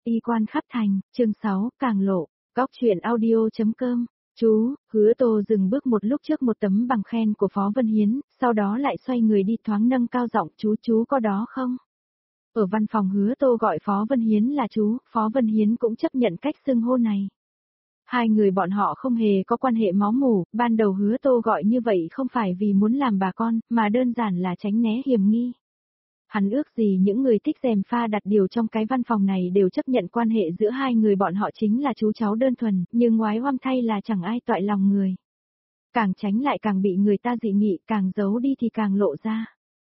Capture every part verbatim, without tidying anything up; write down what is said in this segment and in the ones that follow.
Y quan khắp thành, chương sáu, càng lộ, góc truyện audio.com. Chú, Hứa Tô dừng bước một lúc trước một tấm bằng khen của Phó Vân Hiến, sau đó lại xoay người đi thoáng nâng cao giọng, chú chú có đó không? Ở văn phòng Hứa Tô gọi Phó Vân Hiến là chú, Phó Vân Hiến cũng chấp nhận cách xưng hô này. Hai người bọn họ không hề có quan hệ máu mủ, ban đầu Hứa Tô gọi như vậy không phải vì muốn làm bà con, mà đơn giản là tránh né hiểm nghi. Hắn ước gì những người thích gièm pha đặt điều trong cái văn phòng này đều chấp nhận quan hệ giữa hai người bọn họ chính là chú cháu đơn thuần, nhưng ngoái oăm thay là chẳng ai toại lòng người. Càng tránh lại càng bị người ta dị nghị, càng giấu đi thì càng lộ ra.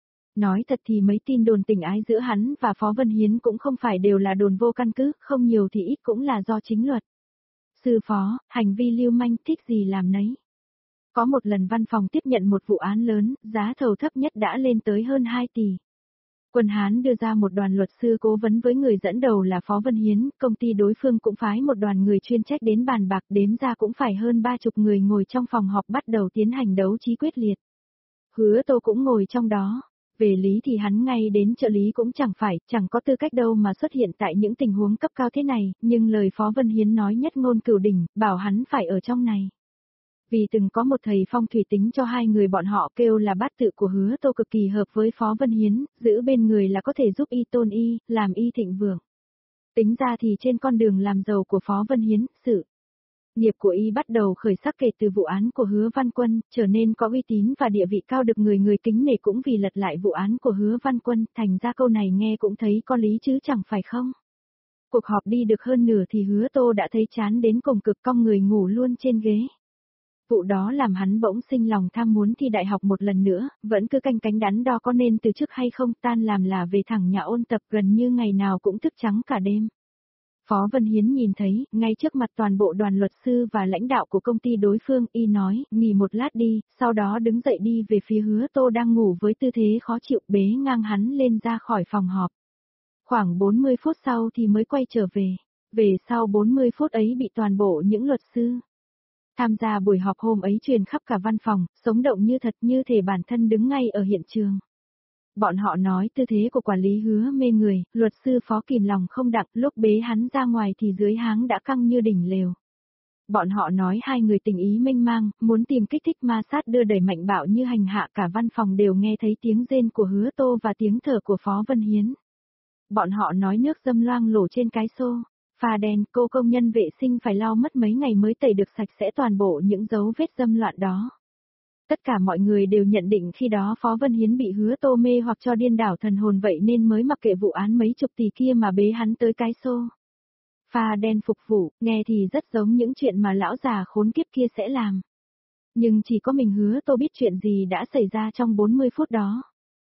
Nói thật thì mấy tin đồn tình ái giữa hắn và Phó Vân Hiến cũng không phải đều là đồn vô căn cứ, không nhiều thì ít cũng là do chính luật. Sư phó, hành vi lưu manh thích gì làm nấy. Có một lần văn phòng tiếp nhận một vụ án lớn, giá thầu thấp nhất đã lên tới hơn hai tỷ. Quân Hán đưa ra một đoàn luật sư cố vấn với người dẫn đầu là Phó Vân Hiến, công ty đối phương cũng phái một đoàn người chuyên trách đến bàn bạc, đếm ra cũng phải hơn ba chục người ngồi trong phòng họp bắt đầu tiến hành đấu trí quyết liệt. Hứa Tô cũng ngồi trong đó. Về lý thì hắn ngay đến trợ lý cũng chẳng phải, chẳng có tư cách đâu mà xuất hiện tại những tình huống cấp cao thế này, nhưng lời Phó Vân Hiến nói nhất ngôn cửu đỉnh, bảo hắn phải ở trong này. Vì từng có một thầy phong thủy tính cho hai người bọn họ kêu là bát tự của Hứa Tô cực kỳ hợp với Phó Vân Hiến, giữ bên người là có thể giúp y tôn y, làm y thịnh vượng. Tính ra thì trên con đường làm giàu của Phó Vân Hiến, sự nghiệp của y bắt đầu khởi sắc kể từ vụ án của Hứa Văn Quân, trở nên có uy tín và địa vị cao được người người kính nể cũng vì lật lại vụ án của Hứa Văn Quân, thành ra câu này nghe cũng thấy có lý chứ chẳng phải không. Cuộc họp đi được hơn nửa thì Hứa Tô đã thấy chán đến cùng cực, cong người ngủ luôn trên ghế. Vụ đó làm hắn bỗng sinh lòng tham muốn thi đại học một lần nữa, vẫn cứ canh cánh đắn đo có nên từ chức hay không, tan làm là về thẳng nhà ôn tập, gần như ngày nào cũng thức trắng cả đêm. Phó Vân Hiến nhìn thấy, ngay trước mặt toàn bộ đoàn luật sư và lãnh đạo của công ty đối phương, y nói, nghỉ một lát đi, sau đó đứng dậy đi về phía Hứa Tô đang ngủ với tư thế khó chịu, bế ngang hắn lên ra khỏi phòng họp. Khoảng bốn mươi phút sau thì mới quay trở về, về sau bốn mươi phút ấy bị toàn bộ những luật sư tham gia buổi họp hôm ấy truyền khắp cả văn phòng, sống động như thật, như thể bản thân đứng ngay ở hiện trường. Bọn họ nói tư thế của quản lý Hứa mê người, luật sư Phó kìm lòng không đặng, lúc bế hắn ra ngoài thì dưới háng đã căng như đỉnh lều. Bọn họ nói hai người tình ý mênh mang, muốn tìm kích thích ma sát đưa đẩy mạnh bạo như hành hạ, cả văn phòng đều nghe thấy tiếng rên của Hứa Tô và tiếng thở của Phó Vân Hiến. Bọn họ nói nước dâm loang lổ trên cái xô. Pha đen, cô công nhân vệ sinh phải lau mất mấy ngày mới tẩy được sạch sẽ toàn bộ những dấu vết dâm loạn đó. Tất cả mọi người đều nhận định khi đó Phó Vân Hiến bị Hứa Tô mê hoặc cho điên đảo thần hồn vậy nên mới mặc kệ vụ án mấy chục tỷ kia mà bế hắn tới cái xô. Pha đen phục vụ, nghe thì rất giống những chuyện mà lão già khốn kiếp kia sẽ làm. Nhưng chỉ có mình Hứa Tô biết chuyện gì đã xảy ra trong bốn mươi phút đó.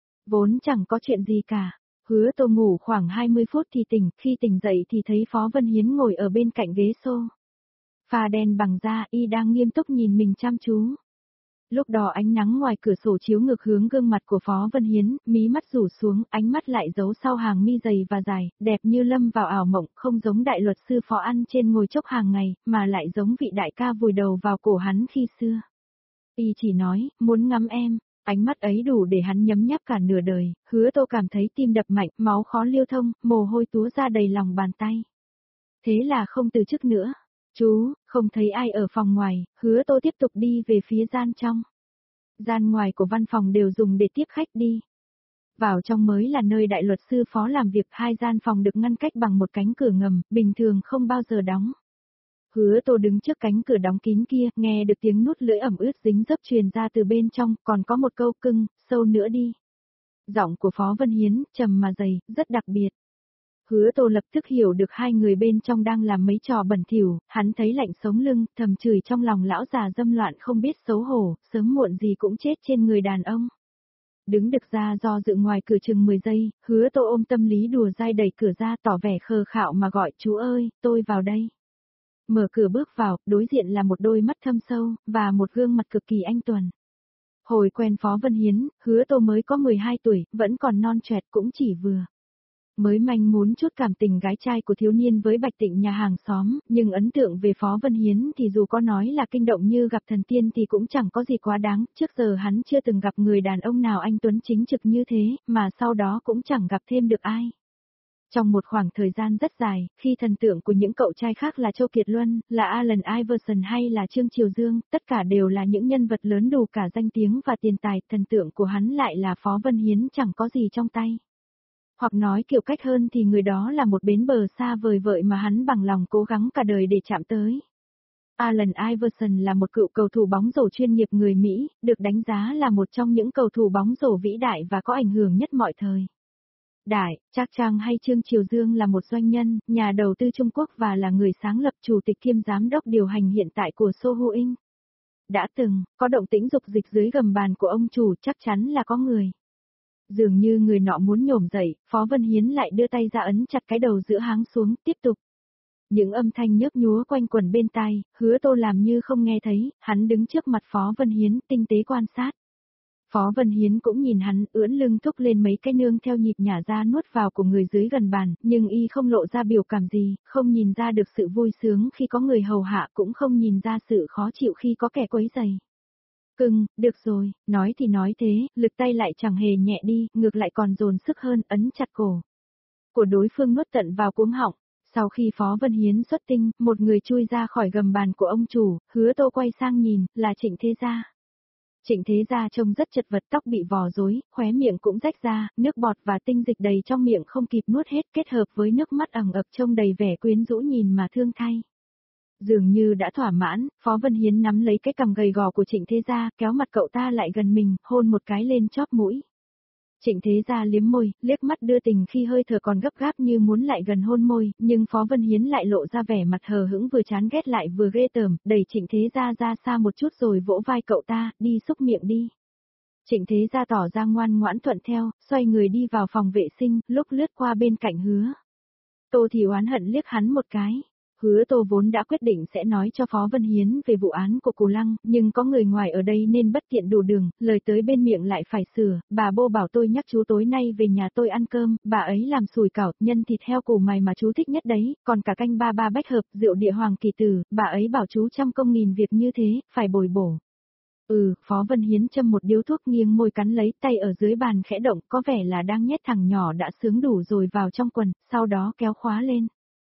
Vốn chẳng có chuyện gì cả. Hứa Tô ngủ khoảng hai mươi phút thì tỉnh, khi tỉnh dậy thì thấy Phó Vân Hiến ngồi ở bên cạnh ghế xô. Pha đen bằng da, y đang nghiêm túc nhìn mình chăm chú. Lúc đó ánh nắng ngoài cửa sổ chiếu ngược hướng gương mặt của Phó Vân Hiến, mí mắt rủ xuống, ánh mắt lại giấu sau hàng mi dày và dài, đẹp như lâm vào ảo mộng, không giống đại luật sư Phó ăn trên ngồi chốc hàng ngày, mà lại giống vị đại ca vùi đầu vào cổ hắn khi xưa. Y chỉ nói, muốn ngắm em. Ánh mắt ấy đủ để hắn nhấm nháp cả nửa đời, Hứa Tô cảm thấy tim đập mạnh, máu khó lưu thông, mồ hôi túa ra đầy lòng bàn tay. Thế là không từ chức nữa. Chú, không thấy ai ở phòng ngoài, Hứa Tô tiếp tục đi về phía gian trong. Gian ngoài của văn phòng đều dùng để tiếp khách đi. Vào trong mới là nơi đại luật sư Phó làm việc, hai gian phòng được ngăn cách bằng một cánh cửa ngầm, bình thường không bao giờ đóng. Hứa Tô đứng trước cánh cửa đóng kín kia, nghe được tiếng nuốt lưỡi ẩm ướt dính dấp truyền ra từ bên trong, còn có một câu cưng, sâu nữa đi. Giọng của Phó Vân Hiến, trầm mà dày, rất đặc biệt. Hứa Tô lập tức hiểu được hai người bên trong đang làm mấy trò bẩn thỉu, hắn thấy lạnh sống lưng, thầm chửi trong lòng lão già dâm loạn không biết xấu hổ, sớm muộn gì cũng chết trên người đàn ông. Đứng được ra do dự ngoài cửa chừng mười giây, Hứa Tô ôm tâm lý đùa dai đẩy cửa ra tỏ vẻ khờ khạo mà gọi, chú ơi, tôi vào đây. Mở cửa bước vào, đối diện là một đôi mắt thâm sâu, và một gương mặt cực kỳ anh tuấn. Hồi quen Phó Vân Hiến, Hứa Tô mới có mười hai tuổi, vẫn còn non choẹt cũng chỉ vừa. Mới manh muốn chút cảm tình gái trai của thiếu niên với Bạch Tịnh nhà hàng xóm, nhưng ấn tượng về Phó Vân Hiến thì dù có nói là kinh động như gặp thần tiên thì cũng chẳng có gì quá đáng, trước giờ hắn chưa từng gặp người đàn ông nào anh tuấn chính trực như thế, mà sau đó cũng chẳng gặp thêm được ai. Trong một khoảng thời gian rất dài, khi thần tượng của những cậu trai khác là Châu Kiệt Luân, là Allen Iverson hay là Trương Triều Dương, tất cả đều là những nhân vật lớn đủ cả danh tiếng và tiền tài, thần tượng của hắn lại là Phó Vân Hiến chẳng có gì trong tay. Hoặc nói kiểu cách hơn thì người đó là một bến bờ xa vời vợi mà hắn bằng lòng cố gắng cả đời để chạm tới. Allen Iverson là một cựu cầu thủ bóng rổ chuyên nghiệp người Mỹ, được đánh giá là một trong những cầu thủ bóng rổ vĩ đại và có ảnh hưởng nhất mọi thời. Đại, Trác Trang hay Trương Triều Dương là một doanh nhân, nhà đầu tư Trung Quốc và là người sáng lập chủ tịch kiêm giám đốc điều hành hiện tại của Sohu Inc. Đã từng, có động tĩnh dục dịch dưới gầm bàn của ông chủ chắc chắn là có người. Dường như người nọ muốn nhổm dậy, Phó Vân Hiến lại đưa tay ra ấn chặt cái đầu giữa háng xuống, tiếp tục. Những âm thanh nhớp nhúa quanh quẩn bên tai, Hứa Tô làm như không nghe thấy, hắn đứng trước mặt Phó Vân Hiến, tinh tế quan sát. Phó Vân Hiến cũng nhìn hắn, ưỡn lưng thúc lên mấy cái nương theo nhịp nhả ra nuốt vào của người dưới gần bàn, nhưng y không lộ ra biểu cảm gì, không nhìn ra được sự vui sướng khi có người hầu hạ, cũng không nhìn ra sự khó chịu khi có kẻ quấy rầy. Cưng, được rồi, nói thì nói thế, lực tay lại chẳng hề nhẹ đi, ngược lại còn dồn sức hơn, ấn chặt cổ của đối phương nuốt tận vào cuống họng. Sau khi Phó Vân Hiến xuất tinh, một người chui ra khỏi gầm bàn của ông chủ, Hứa Tô quay sang nhìn, là Trịnh Thế Gia. Trịnh Thế Gia trông rất chật vật, tóc bị vò rối, khóe miệng cũng rách ra, nước bọt và tinh dịch đầy trong miệng không kịp nuốt hết, kết hợp với nước mắt ẩn ực trông đầy vẻ quyến rũ nhìn mà thương thay. Dường như đã thỏa mãn, Phó Vân Hiến nắm lấy cái cằm gầy gò của Trịnh Thế Gia, kéo mặt cậu ta lại gần mình, hôn một cái lên chóp mũi. Trịnh Thế Gia liếm môi, liếc mắt đưa tình khi hơi thở còn gấp gáp như muốn lại gần hôn môi, nhưng Phó Vân Hiến lại lộ ra vẻ mặt hờ hững vừa chán ghét lại vừa ghê tởm, đẩy Trịnh Thế Gia ra xa một chút rồi vỗ vai cậu ta, đi xúc miệng đi. Trịnh Thế Gia tỏ ra ngoan ngoãn thuận theo, xoay người đi vào phòng vệ sinh, lúc lướt qua bên cạnh Hứa Tô thì oán hận liếc hắn một cái. Hứa Tô vốn đã quyết định sẽ nói cho Phó Vân Hiến về vụ án của Cù Lăng, nhưng có người ngoài ở đây nên bất tiện đủ đường, lời tới bên miệng lại phải sửa, bà Bô bảo tôi nhắc chú tối nay về nhà tôi ăn cơm, bà ấy làm sủi cảo, nhân thịt heo củ mày mà chú thích nhất đấy, còn cả canh ba ba bách hợp, rượu địa hoàng kỳ tử, bà ấy bảo chú trăm công nghìn việc như thế, phải bồi bổ. Ừ, Phó Vân Hiến châm một điếu thuốc nghiêng môi cắn lấy tay ở dưới bàn khẽ động, có vẻ là đang nhét thằng nhỏ đã sướng đủ rồi vào trong quần, sau đó kéo khóa lên.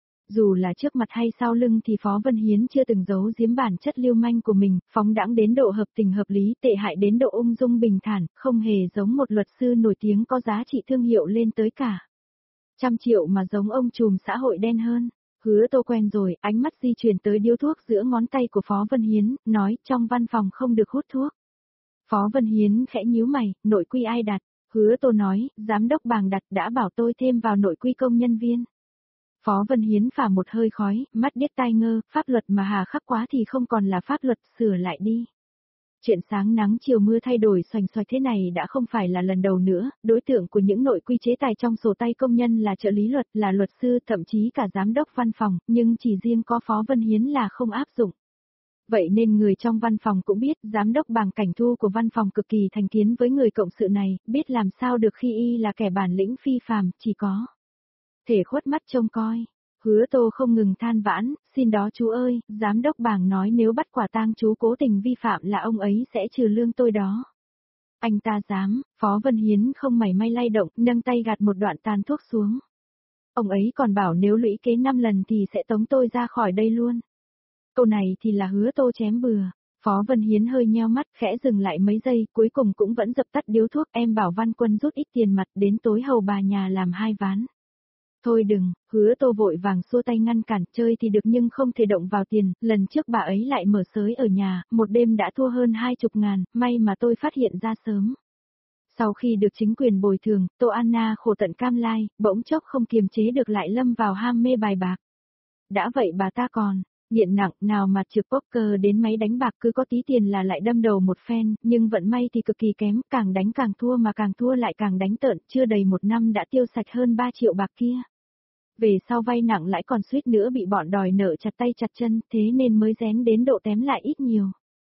Dù là trước mặt hay sau lưng thì Phó Vân Hiến chưa từng giấu giếm bản chất lưu manh của mình, phóng đãng đến độ hợp tình hợp lý, tệ hại đến độ ung dung bình thản, không hề giống một luật sư nổi tiếng có giá trị thương hiệu lên tới cả trăm triệu mà giống ông trùm xã hội đen hơn. Hứa Tô quen rồi, ánh mắt di chuyển tới điếu thuốc giữa ngón tay của Phó Vân Hiến, nói trong văn phòng không được hút thuốc. Phó Vân Hiến khẽ nhíu mày, nội quy ai đặt? Hứa Tô nói, giám đốc Bàng đặt đã bảo tôi thêm vào nội quy công nhân viên. Phó Vân Hiến phả một hơi khói, mắt điếc tai ngơ, pháp luật mà hà khắc quá thì không còn là pháp luật, sửa lại đi. Chuyện sáng nắng chiều mưa thay đổi xoành xoạch thế này đã không phải là lần đầu nữa, đối tượng của những nội quy chế tài trong sổ tay công nhân là trợ lý luật, là luật sư, thậm chí cả giám đốc văn phòng, nhưng chỉ riêng có Phó Vân Hiến là không áp dụng. Vậy nên người trong văn phòng cũng biết, giám đốc Bàng Cảnh Thu của văn phòng cực kỳ thành kiến với người cộng sự này, biết làm sao được khi y là kẻ bản lĩnh phi phàm, chỉ có thể khuất mắt trông coi. Hứa Tô không ngừng than vãn, xin đó chú ơi, giám đốc Bàng nói nếu bắt quả tang chú cố tình vi phạm là ông ấy sẽ trừ lương tôi đó. Anh ta dám, Phó Vân Hiến không mảy may lay động, nâng tay gạt một đoạn tàn thuốc xuống. Ông ấy còn bảo nếu lũy kế năm lần thì sẽ tống tôi ra khỏi đây luôn. Câu này thì là Hứa Tô chém bừa. Phó Vân Hiến hơi nheo mắt, khẽ dừng lại mấy giây, cuối cùng cũng vẫn dập tắt điếu thuốc, em bảo Văn Quân rút ít tiền mặt đến tối hầu bà nhà làm hai ván. Thôi đừng, Hứa Tô vội vàng xua tay ngăn cản, chơi thì được nhưng không thể động vào tiền, lần trước bà ấy lại mở sới ở nhà, một đêm đã thua hơn hai chục ngàn, may mà tôi phát hiện ra sớm. Sau khi được chính quyền bồi thường, Tô Anna khổ tận cam lai, bỗng chốc không kiềm chế được lại lâm vào ham mê bài bạc. Đã vậy bà ta còn nghiện nặng, nào mà trừ poker đến máy đánh bạc cứ có tí tiền là lại đâm đầu một phen, nhưng vận may thì cực kỳ kém, càng đánh càng thua mà càng thua lại càng đánh tợn, chưa đầy một năm đã tiêu sạch hơn ba triệu bạc kia. Về sau vay nặng lãi còn suýt nữa bị bọn đòi nợ chặt tay chặt chân, thế nên mới rén đến độ tém lại ít nhiều.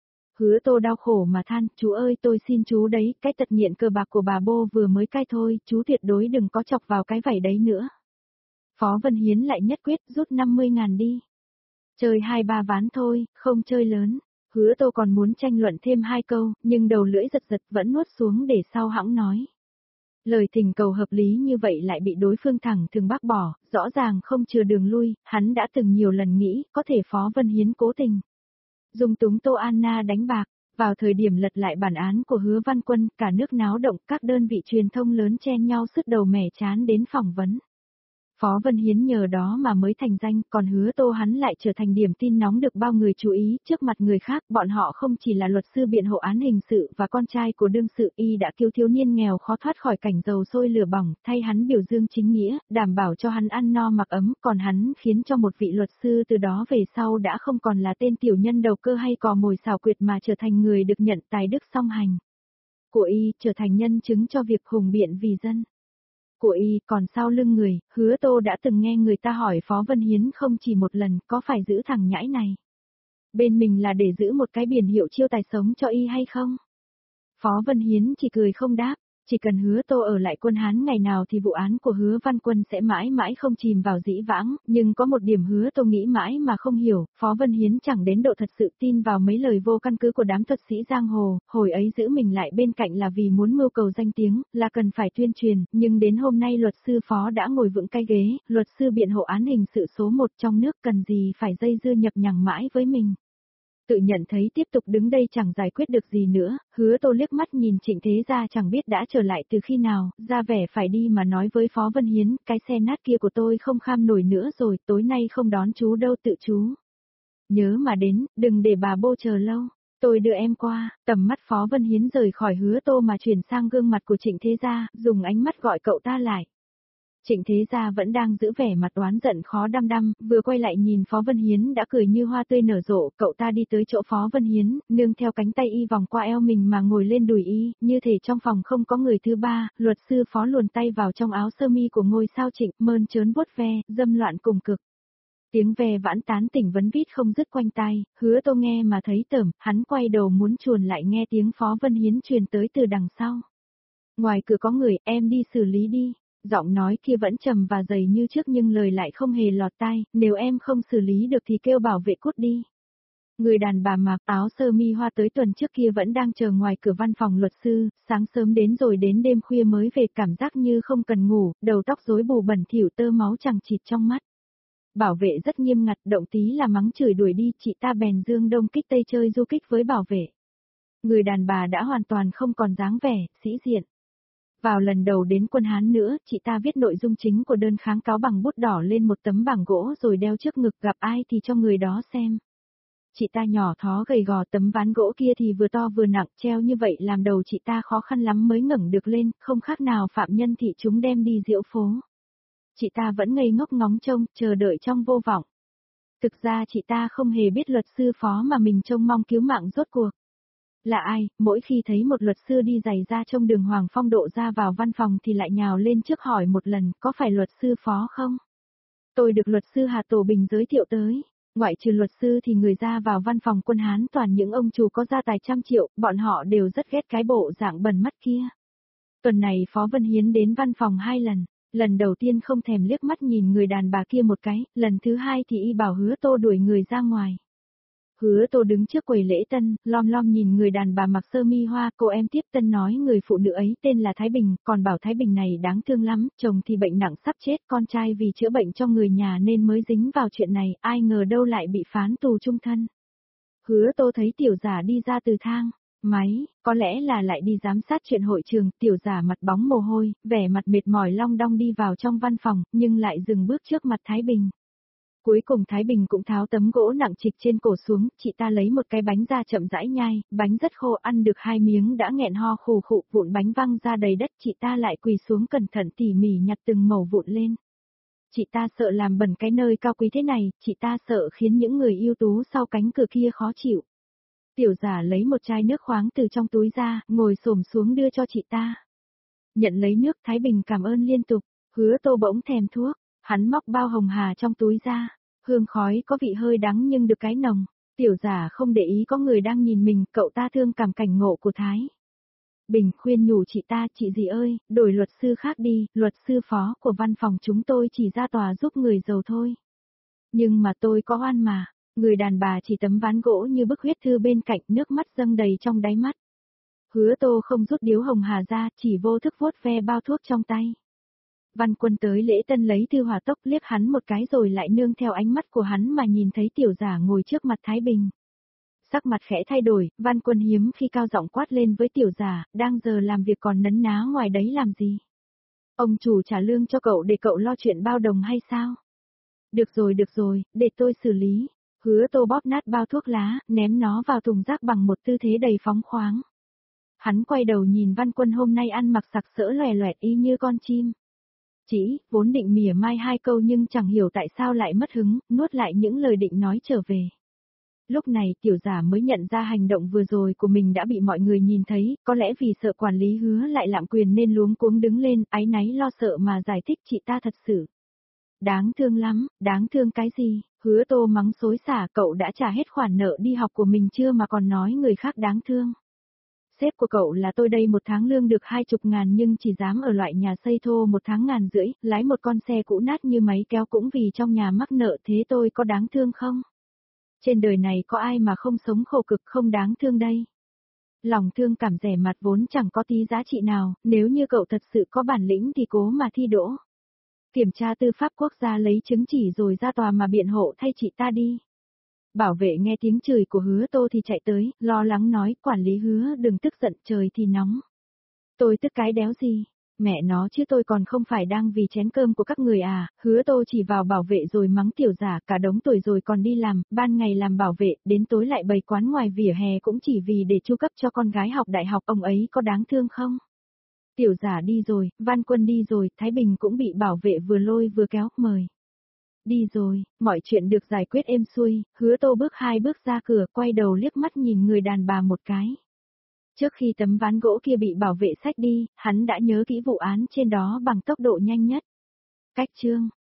Hứa Tô đau khổ mà than, chú ơi tôi xin chú đấy, cái tật nghiện cờ bạc của bà Bô vừa mới cai thôi, chú tuyệt đối đừng có chọc vào cái vảy đấy nữa. Phó Vân Hiến lại nhất quyết rút năm mươi ngàn đi. Chơi hai ba ván thôi, không chơi lớn. Hứa Tô còn muốn tranh luận thêm hai câu, nhưng đầu lưỡi giật giật vẫn nuốt xuống để sau hãng nói. Lời thỉnh cầu hợp lý như vậy lại bị đối phương thẳng thừng bác bỏ, rõ ràng không chừa đường lui, hắn đã từng nhiều lần nghĩ có thể Phó Vân Hiến cố tình dung túng Tô Anna đánh bạc. Vào thời điểm lật lại bản án của Hứa Văn Quân, cả nước náo động, các đơn vị truyền thông lớn chen nhau sứt đầu mẻ chán đến phỏng vấn. Phó Vân Hiến nhờ đó mà mới thành danh, còn Hứa Tô hắn lại trở thành điểm tin nóng được bao người chú ý, trước mặt người khác, bọn họ không chỉ là luật sư biện hộ án hình sự và con trai của đương sự y đã cứu thiếu niên nghèo khó thoát khỏi cảnh dầu sôi lửa bỏng, thay hắn biểu dương chính nghĩa, đảm bảo cho hắn ăn no mặc ấm, còn hắn khiến cho một vị luật sư từ đó về sau đã không còn là tên tiểu nhân đầu cơ hay cò mồi xảo quyệt mà trở thành người được nhận tài đức song hành của y, trở thành nhân chứng cho việc hùng biện vì dân của y. Còn sau lưng người, Hứa Tô đã từng nghe người ta hỏi Phó Vân Hiến không chỉ một lần, có phải giữ thằng nhãi này bên mình là để giữ một cái biển hiệu chiêu tài sống cho y hay không? Phó Vân Hiến chỉ cười không đáp, chỉ cần Hứa Tô ở lại Quân Hán ngày nào thì vụ án của Hứa Văn Quân sẽ mãi mãi không chìm vào dĩ vãng, nhưng có một điểm Hứa Tô nghĩ mãi mà không hiểu, Phó Vân Hiến chẳng đến độ thật sự tin vào mấy lời vô căn cứ của đám thuật sĩ giang hồ, hồi ấy giữ mình lại bên cạnh là vì muốn mưu cầu danh tiếng, là cần phải tuyên truyền, nhưng đến hôm nay luật sư Phó đã ngồi vững cái ghế, luật sư biện hộ án hình sự số một trong nước, cần gì phải dây dưa nhập nhằng mãi với mình. Tự nhận thấy tiếp tục đứng đây chẳng giải quyết được gì nữa, Hứa Tô liếc mắt nhìn Trịnh Thế Gia chẳng biết đã trở lại từ khi nào, ra vẻ phải đi mà nói với Phó Vân Hiến, cái xe nát kia của tôi không kham nổi nữa rồi, tối nay không đón chú đâu, tự chú nhớ mà đến, đừng để bà bô chờ lâu, tôi đưa em qua. Tầm mắt Phó Vân Hiến rời khỏi Hứa Tô mà chuyển sang gương mặt của Trịnh Thế Gia, dùng ánh mắt gọi cậu ta lại. Trịnh Thế Gia vẫn đang giữ vẻ mặt oán giận khó đăm đăm, vừa quay lại nhìn Phó Vân Hiến đã cười như hoa tươi nở rộ, cậu ta đi tới chỗ Phó Vân Hiến, nương theo cánh tay y vòng qua eo mình mà ngồi lên đùi y, như thể trong phòng không có người thứ ba. Luật sư Phó luồn tay vào trong áo sơ mi của ngôi sao Trịnh, mơn trớn vuốt ve, dâm loạn cùng cực. Tiếng ve vãn tán tỉnh vấn vít không dứt quanh tai, Hứa Tô nghe mà thấy tởm, hắn quay đầu muốn chuồn lại nghe tiếng Phó Vân Hiến truyền tới từ đằng sau. Ngoài cửa có người, em đi xử lý đi. Giọng nói kia vẫn trầm và dày như trước nhưng lời lại không hề lọt tai, nếu em không xử lý được thì kêu bảo vệ cút đi. Người đàn bà mặc áo sơ mi hoa tới tuần trước kia vẫn đang chờ ngoài cửa văn phòng luật sư, sáng sớm đến rồi đến đêm khuya mới về, cảm giác như không cần ngủ, đầu tóc rối bù bẩn thỉu, tơ máu chẳng chịt trong mắt. Bảo vệ rất nghiêm ngặt, động tí là mắng chửi đuổi đi, chị ta bèn dương đông kích tây chơi du kích với bảo vệ. Người đàn bà đã hoàn toàn không còn dáng vẻ, sĩ diện. Vào lần đầu đến Quân Hán nữa, chị ta viết nội dung chính của đơn kháng cáo bằng bút đỏ lên một tấm bảng gỗ rồi đeo trước ngực, gặp ai thì cho người đó xem. Chị ta nhỏ thó gầy gò, tấm ván gỗ kia thì vừa to vừa nặng, treo như vậy làm đầu chị ta khó khăn lắm mới ngẩng được lên, không khác nào phạm nhân thị chúng đem đi diễu phố. Chị ta vẫn ngây ngốc ngóng trông, chờ đợi trong vô vọng. Thực ra chị ta không hề biết luật sư Phó mà mình trông mong cứu mạng rốt cuộc là ai. Mỗi khi thấy một luật sư đi giày ra trong đường Hoàng Phong Độ ra vào văn phòng thì lại nhào lên trước hỏi một lần, có phải luật sư Phó không? Tôi được luật sư Hà Tổ Bình giới thiệu tới. Ngoại trừ luật sư thì người ra vào văn phòng Quân Hán toàn những ông chủ có gia tài trăm triệu, bọn họ đều rất ghét cái bộ dạng bẩn mắt kia. Tuần này Phó Vân Hiến đến văn phòng hai lần. Lần đầu tiên không thèm liếc mắt nhìn người đàn bà kia một cái, lần thứ hai thì y bảo Hứa Tô đuổi người ra ngoài. Hứa Tô đứng trước quầy lễ tân, lom lom nhìn người đàn bà mặc sơ mi hoa, cô em tiếp tân nói người phụ nữ ấy tên là Thái Bình, còn bảo Thái Bình này đáng thương lắm, chồng thì bệnh nặng sắp chết, con trai vì chữa bệnh cho người nhà nên mới dính vào chuyện này, ai ngờ đâu lại bị phán tù chung thân. Hứa Tô thấy tiểu giả đi ra từ thang máy, có lẽ là lại đi giám sát chuyện hội trường, tiểu giả mặt bóng mồ hôi, vẻ mặt mệt mỏi long đong đi vào trong văn phòng, nhưng lại dừng bước trước mặt Thái Bình. Cuối cùng Thái Bình cũng tháo tấm gỗ nặng trịch trên cổ xuống, chị ta lấy một cái bánh ra chậm rãi nhai, bánh rất khô, ăn được hai miếng đã nghẹn ho khù khụ, vụn bánh văng ra đầy đất, chị ta lại quỳ xuống cẩn thận tỉ mỉ nhặt từng mẩu vụn lên. Chị ta sợ làm bẩn cái nơi cao quý thế này, chị ta sợ khiến những người ưu tú sau cánh cửa kia khó chịu. Tiểu giả lấy một chai nước khoáng từ trong túi ra, ngồi xổm xuống đưa cho chị ta. Nhận lấy nước, Thái Bình cảm ơn liên tục, Hứa Tô bỗng thèm thuốc, hắn móc bao hồng hà trong túi ra. Hương khói có vị hơi đắng nhưng được cái nồng. Tiểu giả không để ý có người đang nhìn mình, cậu ta thương cảm cảnh ngộ của Thái Bình, khuyên nhủ chị ta, chị gì ơi, đổi luật sư khác đi, luật sư Phó của văn phòng chúng tôi chỉ ra tòa giúp người giàu thôi. Nhưng mà tôi có oan mà. Người đàn bà chỉ tấm ván gỗ như bức huyết thư bên cạnh, nước mắt dâng đầy trong đáy mắt. Hứa Tô không rút điếu hồng hà ra, chỉ vô thức vuốt ve bao thuốc trong tay. Văn Quân tới lễ tân lấy thư hỏa tốc liếc hắn một cái rồi lại nương theo ánh mắt của hắn mà nhìn thấy tiểu giả ngồi trước mặt Thái Bình. Sắc mặt khẽ thay đổi, Văn Quân hiếm khi cao giọng quát lên với tiểu giả, đang giờ làm việc còn nấn ná ngoài đấy làm gì? Ông chủ trả lương cho cậu để cậu lo chuyện bao đồng hay sao? Được rồi được rồi, để tôi xử lý. Hứa Tô bóp nát bao thuốc lá, ném nó vào thùng rác bằng một tư thế đầy phóng khoáng. Hắn quay đầu nhìn Văn Quân hôm nay ăn mặc sặc sỡ lòe loẹt y như con chim. Chỉ, vốn định mỉa mai hai câu nhưng chẳng hiểu tại sao lại mất hứng, nuốt lại những lời định nói trở về. Lúc này tiểu giả mới nhận ra hành động vừa rồi của mình đã bị mọi người nhìn thấy, có lẽ vì sợ quản lý Hứa lại lạm quyền nên luống cuống đứng lên, áy náy lo sợ mà giải thích chị ta thật sự. Đáng thương lắm, đáng thương cái gì, Hứa Tô mắng xối xả, cậu đã trả hết khoản nợ đi học của mình chưa mà còn nói người khác đáng thương. Sếp của cậu là tôi đây, một tháng lương được hai chục ngàn nhưng chỉ dám ở loại nhà xây thô một tháng ngàn rưỡi, lái một con xe cũ nát như máy kéo cũng vì trong nhà mắc nợ, thế tôi có đáng thương không? Trên đời này có ai mà không sống khổ cực không đáng thương đây? Lòng thương cảm rẻ mặt vốn chẳng có tí giá trị nào, nếu như cậu thật sự có bản lĩnh thì cố mà thi đỗ. Kiểm tra tư pháp quốc gia lấy chứng chỉ rồi ra tòa mà biện hộ thay chị ta đi. Bảo vệ nghe tiếng chửi của Hứa Tô thì chạy tới, lo lắng nói, quản lý Hứa đừng tức giận, trời thì nóng. Tôi tức cái đéo gì, mẹ nó chứ tôi còn không phải đang vì chén cơm của các người à. Hứa Tô chỉ vào bảo vệ rồi mắng tiểu giả, cả đống tuổi rồi còn đi làm, ban ngày làm bảo vệ, đến tối lại bày quán ngoài vỉa hè cũng chỉ vì để chu cấp cho con gái học đại học, ông ấy có đáng thương không? Tiểu giả đi rồi, Văn Quân đi rồi, Thái Bình cũng bị bảo vệ vừa lôi vừa kéo, mời. Đi rồi, mọi chuyện được giải quyết êm xuôi, Hứa Tô bước hai bước ra cửa, quay đầu liếc mắt nhìn người đàn bà một cái. Trước khi tấm ván gỗ kia bị bảo vệ xách đi, hắn đã nhớ kỹ vụ án trên đó bằng tốc độ nhanh nhất. Cách chương